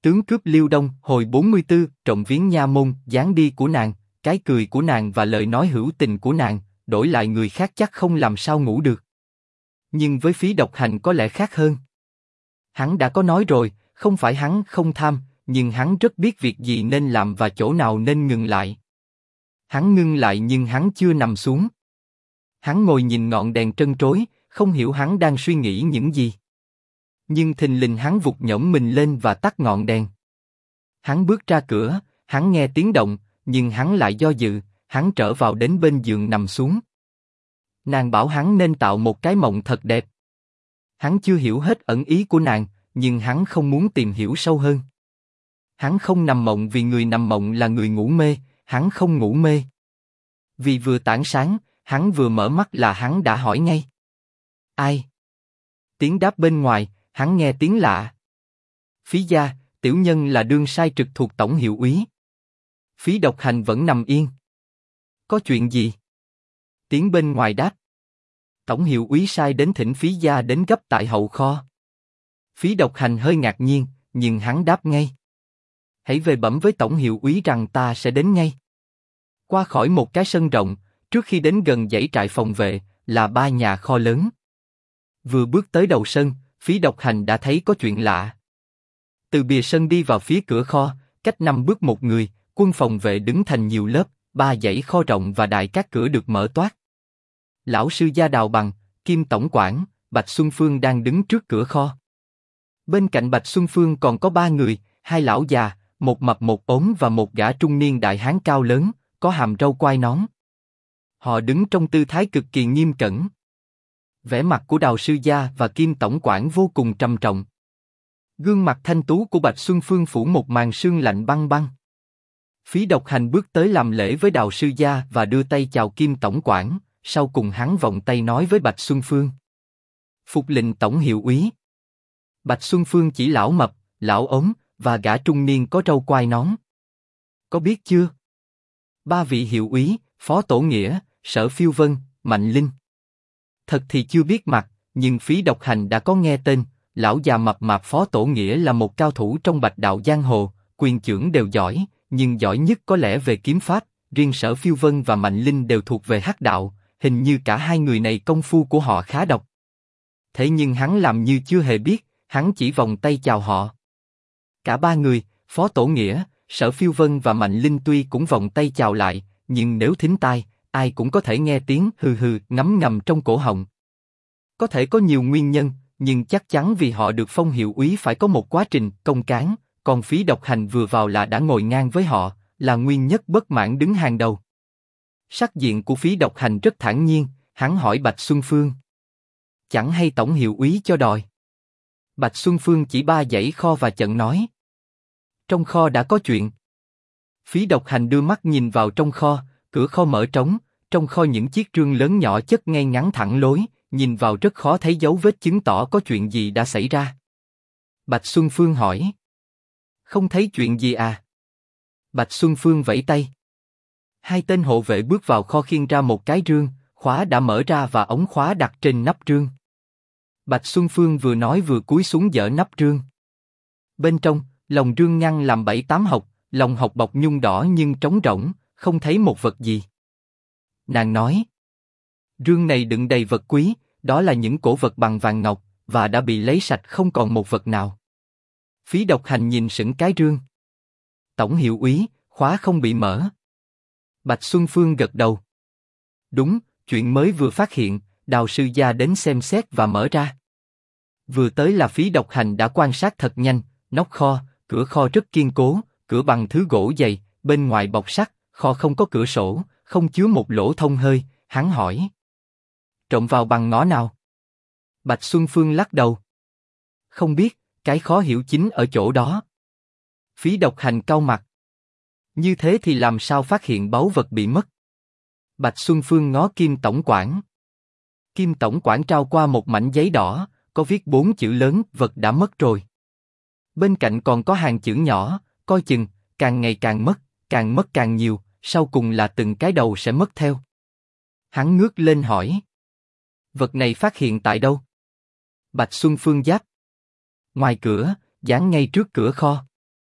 Tướng cướp Liêu Đông, hồi 44, trộm viếng nha môn, dáng đi của nàng, cái cười của nàng và lời nói hữu tình của nàng, đổi lại người khác chắc không làm sao ngủ được. Nhưng với Phí Độc Hành có lẽ khác hơn. Hắn đã có nói rồi, không phải hắn không tham, nhưng hắn rất biết việc gì nên làm và chỗ nào nên ngừng lại. Hắn ngưng lại nhưng hắn chưa nằm xuống. Hắn ngồi nhìn ngọn đèn trân trối, không hiểu hắn đang suy nghĩ những gì. Nhưng thình lình hắn vụt nhổm mình lên và tắt ngọn đèn. Hắn bước ra cửa, hắn nghe tiếng động, nhưng hắn lại do dự, hắn trở vào đến bên giường nằm xuống. Nàng bảo hắn nên tạo một cái mộng thật đẹp. Hắn chưa hiểu hết ẩn ý của nàng, nhưng hắn không muốn tìm hiểu sâu hơn. Hắn không nằm mộng vì người nằm mộng là người ngủ mê, hắn không ngủ mê. Vì vừa tảng sáng, hắn vừa mở mắt là hắn đã hỏi ngay. Ai? Tiếng đáp bên ngoài, hắn nghe tiếng lạ. Phí gia, tiểu nhân là đương sai trực thuộc tổng hiệu úy. Phí Độc Hành vẫn nằm yên. Có chuyện gì? Tiếng bên ngoài đáp. Tổng hiệu úy sai đến thỉnh Phí gia đến gấp tại hậu kho. Phí Độc Hành hơi ngạc nhiên, nhưng hắn đáp ngay. Hãy về bẩm với tổng hiệu úy rằng ta sẽ đến ngay. Qua khỏi một cái sân rộng, trước khi đến gần dãy trại phòng vệ, là 3 nhà kho lớn. Vừa bước tới đầu sân, Phí Độc Hành đã thấy có chuyện lạ. Từ bìa sân đi vào phía cửa kho, cách 5 bước một người, quân phòng vệ đứng thành nhiều lớp, 3 dãy kho rộng và đại các cửa được mở toác. Lão sư gia Đào Bằng, Kim tổng quản, Bạch Xuân Phương đang đứng trước cửa kho. Bên cạnh Bạch Xuân Phương còn có 3 người, 2 lão già, một mập một ốm và một gã trung niên đại hán cao lớn, có hàm râu quai nón. Họ đứng trong tư thái cực kỳ nghiêm cẩn. Vẻ mặt của Đào sư gia và Kim tổng quản vô cùng trầm trọng. Gương mặt thanh tú của Bạch Xuân Phương phủ một màn sương lạnh băng băng. Phí Độc Hành bước tới làm lễ với Đào sư gia và đưa tay chào Kim tổng quản, sau cùng hắn vòng tay nói với Bạch Xuân Phương. Phục lệnh tổng hiệu úy. Bạch Xuân Phương chỉ lão mập, lão ốm và gã trung niên có râu quai nón. Có biết chưa? 3 vị hiệu úy, Phó Tổ Nghĩa, Sở Phiêu Vân, Mạnh Linh. Thật thì chưa biết mặt, nhưng Phí Độc Hành đã có nghe tên. Lão già mập mạp Phó Tổ Nghĩa là một cao thủ trong bạch đạo giang hồ, quyền chưởng đều giỏi, nhưng giỏi nhất có lẽ về kiếm pháp. Riêng Sở Phiêu Vân và Mạnh Linh đều thuộc về hắc đạo, hình như cả hai người này công phu của họ khá độc. Thế nhưng hắn làm như chưa hề biết, hắn chỉ vòng tay chào họ. Cả 3 người, Phó Tổ Nghĩa, Sở Phiêu Vân và Mạnh Linh tuy cũng vòng tay chào lại, nhưng nếu thính tai, ai cũng có thể nghe tiếng hừ hừ ngấm ngầm trong cổ họng. Có thể có nhiều nguyên nhân, nhưng chắc chắn vì họ được phong hiệu úy phải có một quá trình công cán, còn Phí Độc Hành vừa vào là đã ngồi ngang với họ, là nguyên nhất bất mãn đứng hàng đầu. Sắc diện của Phí Độc Hành rất thản nhiên, hắn hỏi Bạch Xuân Phương. Chẳng hay tổng hiệu úy cho đòi. Bạch Xuân Phương chỉ 3 dãy kho và chận nói. Trong kho đã có chuyện. Phí Độc Hành đưa mắt nhìn vào trong kho, cửa kho mở trống, trong kho những chiếc rương lớn nhỏ chất ngay ngắn thẳng lối, nhìn vào rất khó thấy dấu vết chứng tỏ có chuyện gì đã xảy ra. Bạch Xuân Phương hỏi. Không thấy chuyện gì à? Bạch Xuân Phương vẫy tay. 2 tên hộ vệ bước vào kho khiêng ra một cái rương, khóa đã mở ra và ống khóa đặt trên nắp rương. Bạch Xuân Phương vừa nói vừa cúi xuống dỡ nắp rương. Bên trong, lòng rương ngăn làm 7-8 hộc, lòng hộc bọc nhung đỏ nhưng trống rỗng, không thấy một vật gì. Nàng nói. Rương này đựng đầy vật quý, đó là những cổ vật bằng vàng ngọc, và đã bị lấy sạch không còn một vật nào. Phí Độc Hành nhìn sững cái rương. Tổng hiệu úy, khóa không bị mở. Bạch Xuân Phương gật đầu. Đúng, chuyện mới vừa phát hiện, Đào sư gia đến xem xét và mở ra. Vừa tới là Phí Độc Hành đã quan sát thật nhanh, nóc kho, cửa kho rất kiên cố, cửa bằng thứ gỗ dày, bên ngoài bọc sắt, kho không có cửa sổ, không chứa một lỗ thông hơi, hắn hỏi. Trộm vào bằng ngõ nào? Bạch Xuân Phương lắc đầu. Không biết, cái khó hiểu chính ở chỗ đó. Phí Độc Hành cau mặt. Như thế thì làm sao phát hiện báu vật bị mất? Bạch Xuân Phương ngó Kim tổng quản. Kim tổng quản trao qua một mảnh giấy đỏ, có viết 4 chữ lớn, vật đã mất rồi. Bên cạnh còn có hàng chữ nhỏ, coi chừng, càng ngày càng mất càng nhiều, sau cùng là từng cái đầu sẽ mất theo. Hắn ngước lên hỏi. Vật này phát hiện tại đâu? Bạch Xuân Phương đáp. Ngoài cửa, dán ngay trước cửa kho.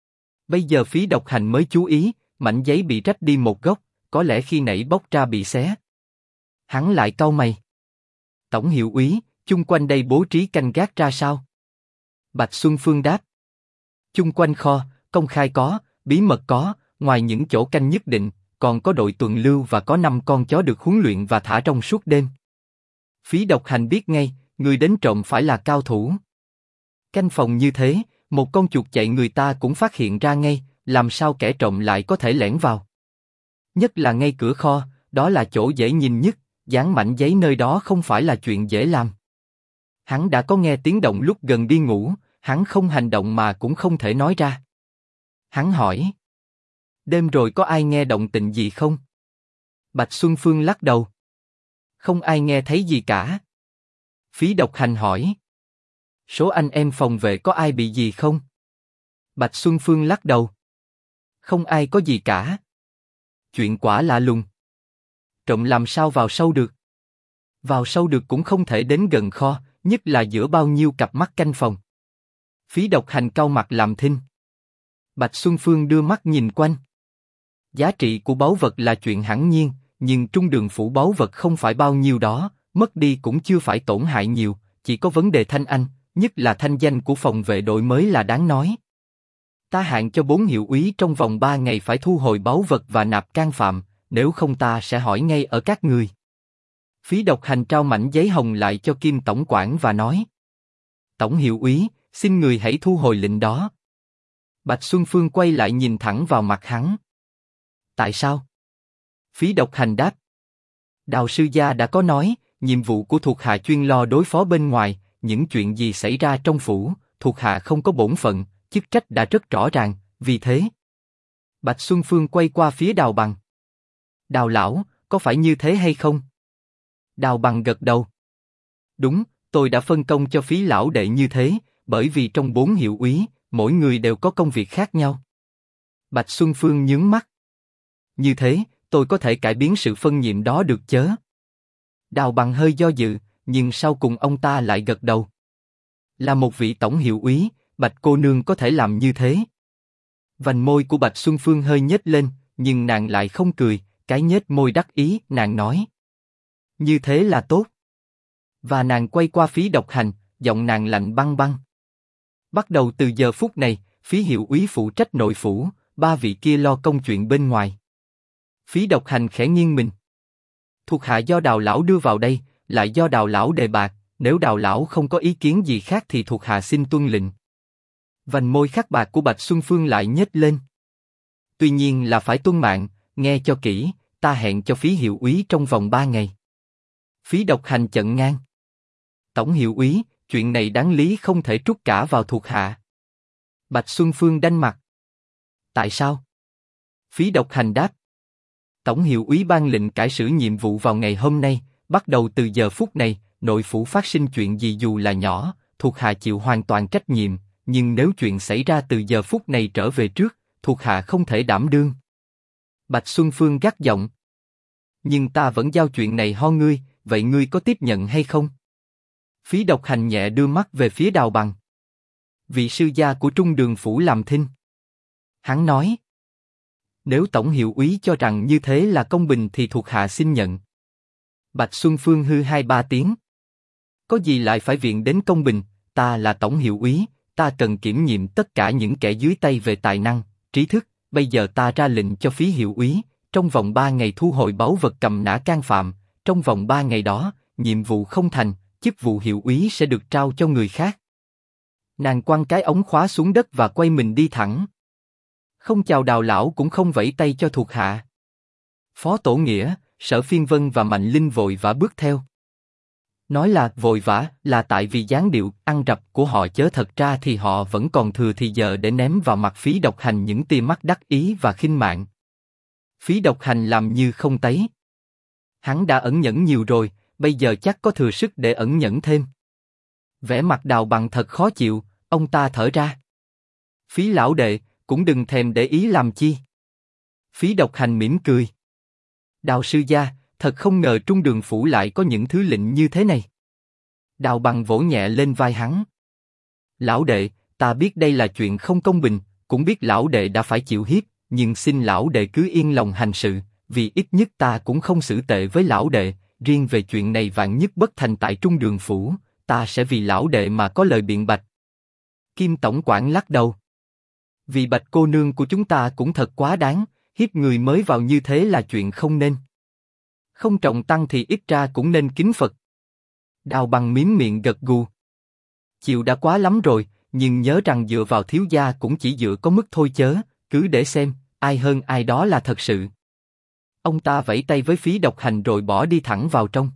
Bây giờ Phí Độc Hành mới chú ý, mảnh giấy bị rách đi một góc, có lẽ khi nãy bóc ra bị xé. Hắn lại cau mày. Tổng hiệu úy, chung quanh đây bố trí canh gác ra sao? Bạch Xuân Phương đáp. Chung quanh kho, công khai có, bí mật có, ngoài những chỗ canh nhất định, còn có đội tuần lưu và có 5 con chó được huấn luyện và thả rong suốt đêm. Phí Độc Hành biết ngay, người đến trộm phải là cao thủ. Canh phòng như thế, một con chuột chạy người ta cũng phát hiện ra ngay, làm sao kẻ trộm lại có thể lẻn vào. Nhất là ngay cửa kho, đó là chỗ dễ nhìn nhất, dán mảnh giấy nơi đó không phải là chuyện dễ làm. Hắn đã có nghe tiếng động lúc gần đi ngủ, hắn không hành động mà cũng không thể nói ra. Hắn hỏi. Đêm rồi có ai nghe động tĩnh gì không? Bạch Xuân Phương lắc đầu. Không ai nghe thấy gì cả. Phí Độc Hành hỏi. Số anh em phòng vệ có ai bị gì không? Bạch Xuân Phương lắc đầu. Không ai có gì cả. Chuyện quả lạ lùng. Trộm làm sao vào sâu được? Vào sâu được cũng không thể đến gần kho, nhất là giữa bao nhiêu cặp mắt canh phòng. Phí Độc Hành cau mặt làm thinh. Bạch Xuân Phương đưa mắt nhìn quanh. Giá trị của báu vật là chuyện hẳn nhiên, nhưng Trung Đường phủ báu vật không phải bao nhiêu đó, mất đi cũng chưa phải tổn hại nhiều, chỉ có vấn đề thanh anh, nhất là thanh danh của phòng vệ đội mới là đáng nói. Ta hạn cho 4 hiệu úy trong vòng 3 ngày phải thu hồi báu vật và nạp can phạm, nếu không ta sẽ hỏi ngay ở các người. Phí Độc Hành trao mảnh giấy hồng lại cho Kim tổng quản và nói. Tổng hiệu úy, xin người hãy thu hồi lệnh đó. Bạch Xuân Phương quay lại nhìn thẳng vào mặt hắn. Tại sao? Phí Độc Hành đáp. Đào sư gia đã có nói, nhiệm vụ của thuộc hạ chuyên lo đối phó bên ngoài, những chuyện gì xảy ra trong phủ, thuộc hạ không có bổn phận, chức trách đã rất rõ ràng, vì thế. Bạch Xuân Phương quay qua phía Đào Bằng. Đào lão, có phải như thế hay không? Đào Bằng gật đầu. Đúng, tôi đã phân công cho Phí lão đệ như thế, bởi vì trong 4 hiệu úy, mỗi người đều có công việc khác nhau. Bạch Xuân Phương nhướng mắt. Như thế, tôi có thể cải biến sự phân nhiệm đó được chớ? Đào Bằng hơi do dự, nhưng sau cùng ông ta lại gật đầu. Là một vị tổng hiệu úy, Bạch cô nương có thể làm như thế. Vành môi của Bạch Xuân Phương hơi nhếch lên, nhưng nàng lại không cười, cái nhếch môi đắc ý, nàng nói. Như thế là tốt. Và nàng quay qua Phí Độc Hành, giọng nàng lạnh băng băng. Bắt đầu từ giờ phút này, Phí hiệu úy phụ trách nội phủ, 3 vị kia lo công chuyện bên ngoài. Phí Độc Hành khẽ nghiêng mình. Thuộc hạ do Đào lão đưa vào đây, lại do Đào lão đề bạt, nếu Đào lão không có ý kiến gì khác thì thuộc hạ xin tuân lệnh. Vành môi khắc bạc của Bạch Xuân Phương lại nhếch lên. Tuy nhiên là phải tuân mạng, nghe cho kỹ, ta hẹn cho Phí hiệu úy trong vòng 3 ngày. Phí Độc Hành chận ngang. Tổng hiệu úy, chuyện này đáng lý không thể trút cả vào thuộc hạ. Bạch Xuân Phương đanh mặt. Tại sao? Phí Độc Hành đáp. Tổng hiệu úy ban lệnh cải xử nhiệm vụ vào ngày hôm nay, bắt đầu từ giờ phút này, nội phủ phát sinh chuyện gì dù là nhỏ, thuộc hạ chịu hoàn toàn trách nhiệm, nhưng nếu chuyện xảy ra từ giờ phút này trở về trước, thuộc hạ không thể đảm đương. Bạch Xuân Phương gắt giọng. Nhưng ta vẫn giao chuyện này ho ngươi, vậy ngươi có tiếp nhận hay không? Phí Độc Hành nhẹ đưa mắt về phía Đào Bằng. Vị sư gia của Trung Đường phủ làm thinh. Hắn nói. Nếu tổng hiệu úy cho rằng như thế là công bình thì thuộc hạ xin nhận. Bạch Xuân Phương hư 2-3 tiếng. Có gì lại phải viện đến công bình, ta là tổng hiệu úy, ta cần kiểm nghiệm tất cả những kẻ dưới tay về tài năng, trí thức, bây giờ ta ra lệnh cho Phí hiệu úy, trong vòng 3 ngày thu hồi báu vật cầm nã can phạm, trong vòng 3 ngày đó, nhiệm vụ không thành, chức vụ hiệu úy sẽ được trao cho người khác. Nàng quăng cái ống khóa xuống đất và quay mình đi thẳng. Không chào Đào lão cũng không vẫy tay cho thuộc hạ. Phó Tổ Nghĩa, Sở Phiên Vân và Mạnh Linh vội vã bước theo. Nói là vội vã là tại vì dáng điệu ăn rập của họ chớ, thật ra thì họ vẫn còn thừa thì giờ để ném vào mặt Phí Độc Hành những tia mắt đắc ý và khinh mạn. Phí Độc Hành làm như không thấy. Hắn đã ẩn nhẫn nhiều rồi, bây giờ chắc có thừa sức để ẩn nhẫn thêm. Vẻ mặt Đào Bằng thật khó chịu, ông ta thở ra. Phí lão đệ, cũng đừng thèm để ý làm chi. Phí Độc Hành mỉm cười. Đào sư gia, thật không ngờ Trung Đường phủ lại có những thứ lệnh như thế này. Đào Bằng vỗ nhẹ lên vai hắn. Lão đệ, ta biết đây là chuyện không công bình, cũng biết lão đệ đã phải chịu hiếp, nhưng xin lão đệ cứ yên lòng hành sự, vì ít nhất ta cũng không xử tệ với lão đệ, riêng về chuyện này vạn nhất bất thành tại Trung Đường Phủ, ta sẽ vì lão đệ mà có lời biện bạch. Kim tổng quản lắc đầu. Vì Bạch cô nương của chúng ta cũng thật quá đáng, hiếp người mới vào như thế là chuyện không nên. Không trọng tăng thì ít ra cũng nên kính Phật. Đào Bằng miếm miệng gật gù. Chịu đã quá lắm rồi, nhưng nhớ rằng dựa vào thiếu gia cũng chỉ dựa có mức thôi chớ, cứ để xem, ai hơn ai đó là thật sự. Ông ta vẫy tay với Phí Độc Hành rồi bỏ đi thẳng vào trong.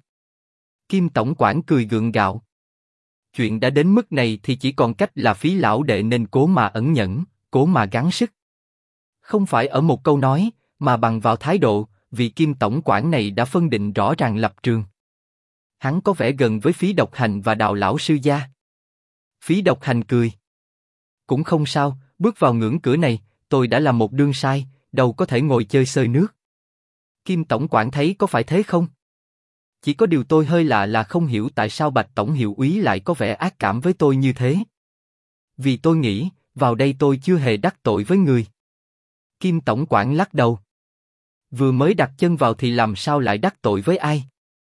Kim tổng quản cười gượng gạo. Chuyện đã đến mức này thì chỉ còn cách là Phí lão đệ nên cố mà ẩn nhẫn, cố mà gắng sức. Không phải ở một câu nói, mà bằng vào thái độ, vì Kim tổng quản này đã phân định rõ ràng lập trường. Hắn có vẻ gần với Phí Độc Hành và Đào lão sư gia. Phí Độc Hành cười. Cũng không sao, bước vào ngưỡng cửa này, tôi đã là một đương sai, đâu có thể ngồi chơi xơi nước. Kim tổng quản thấy có phải thế không? Chỉ có điều tôi hơi lạ là không hiểu tại sao Bạch tổng hiệu úy lại có vẻ ác cảm với tôi như thế. Vì tôi nghĩ, vào đây tôi chưa hề đắc tội với người. Kim tổng quản lắc đầu. Vừa mới đặt chân vào thì làm sao lại đắc tội với ai?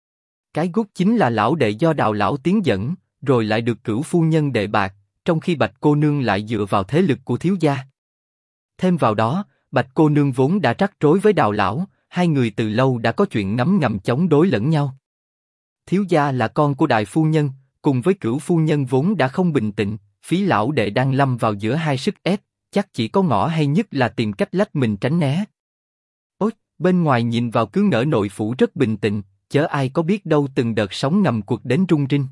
Cái gút chính là lão đệ do Đào lão tiến dẫn, rồi lại được Cửu phu nhân đệ bạc, trong khi Bạch cô nương lại dựa vào thế lực của thiếu gia. Thêm vào đó, Bạch cô nương vốn đã rắc rối với Đào lão, hai người từ lâu đã có chuyện ngấm ngầm chống đối lẫn nhau. Thiếu gia là con của đại phu nhân, cùng với Cửu phu nhân vốn đã không bình tĩnh, Phí lão đệ đang lâm vào giữa hai sức ép, chắc chỉ có ngõ hay nhất là tìm cách lách mình tránh né. Ôi, bên ngoài nhìn vào cứ ngỡ nội phủ rất bình tĩnh, chớ ai có biết đâu từng đợt sóng ngầm cuộc đến rung rinh.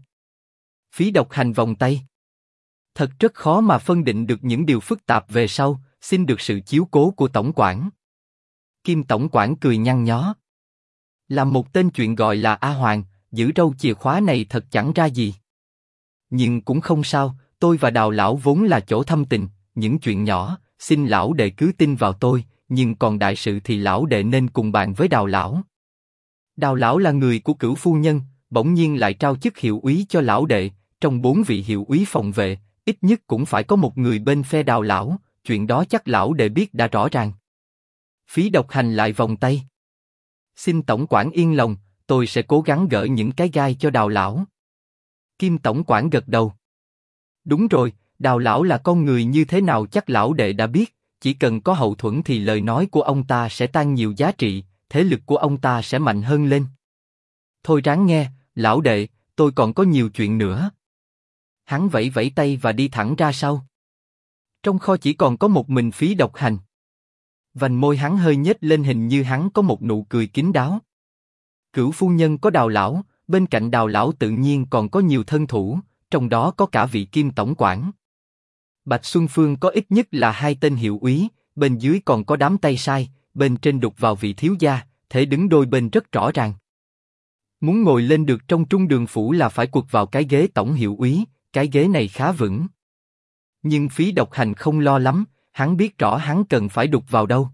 Phí Độc Hành vòng tay. Thật rất khó mà phân định được những điều phức tạp về sau, xin được sự chiếu cố của tổng quản. Kim tổng quản cười nhăn nhó. Làm một tên chuyện gọi là A Hoàng, giữ râu chìa khóa này thật chẳng ra gì. Nhưng cũng không sao, tôi và Đào lão vốn là chỗ thâm tình, những chuyện nhỏ, xin lão đệ cứ tin vào tôi, nhưng còn đại sự thì lão đệ nên cùng bàn với Đào lão. Đào lão là người của Cửu phu nhân, bỗng nhiên lại trao chức hiệu úy cho lão đệ, trong 4 vị hiệu úy phòng vệ, ít nhất cũng phải có một người bên phe Đào lão, chuyện đó chắc lão đệ biết đã rõ ràng. Phí Độc Hành lại vòng tay. Xin tổng quản yên lòng, tôi sẽ cố gắng gỡ những cái gai cho Đào lão. Kim tổng quản gật đầu. Đúng rồi, Đào lão là con người như thế nào chắc lão đệ đã biết, chỉ cần có hậu thuẫn thì lời nói của ông ta sẽ tăng nhiều giá trị, thế lực của ông ta sẽ mạnh hơn lên. Thôi ráng nghe, lão đệ, tôi còn có nhiều chuyện nữa. Hắn vẫy vẫy tay và đi thẳng ra sau. Trong kho chỉ còn có một mình Phí Độc Hành. Vành môi hắn hơi nhếch lên hình như hắn có một nụ cười kín đáo. Cửu phu nhân có Đào lão, bên cạnh Đào lão tự nhiên còn có nhiều thân thủ, trong đó có cả vị Kim tổng quản. Bạch Xuân Phương có ít nhất là 2 tên hiệu úy, bên dưới còn có đám tay sai, bên trên đục vào vị thiếu gia, thế đứng đôi bên rất rõ ràng. Muốn ngồi lên được trong Trung Đường phủ là phải quật vào cái ghế tổng hiệu úy, cái ghế này khá vững. Nhưng Phí Độc Hành không lo lắm, hắn biết rõ hắn cần phải đục vào đâu.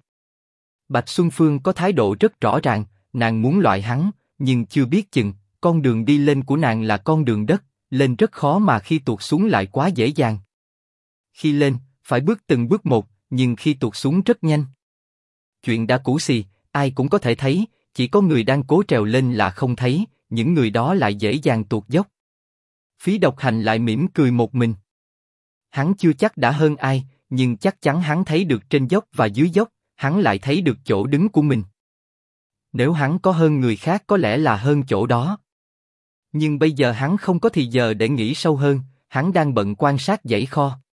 Bạch Xuân Phương có thái độ rất rõ ràng, nàng muốn loại hắn, nhưng chưa biết chừng, con đường đi lên của nàng là con đường đất, lên rất khó mà khi tuột xuống lại quá dễ dàng. Khi lên, phải bước từng bước một, nhưng khi tuột xuống rất nhanh. Chuyện đã cũ xì, ai cũng có thể thấy, chỉ có người đang cố trèo lên là không thấy, những người đó lại dễ dàng tuột dốc. Phí Độc Hành lại mỉm cười một mình. Hắn chưa chắc đã hơn ai, nhưng chắc chắn hắn thấy được trên dốc và dưới dốc, hắn lại thấy được chỗ đứng của mình. Nếu hắn có hơn người khác có lẽ là hơn chỗ đó. Nhưng bây giờ hắn không có thì giờ để nghĩ sâu hơn, hắn đang bận quan sát dãy kho.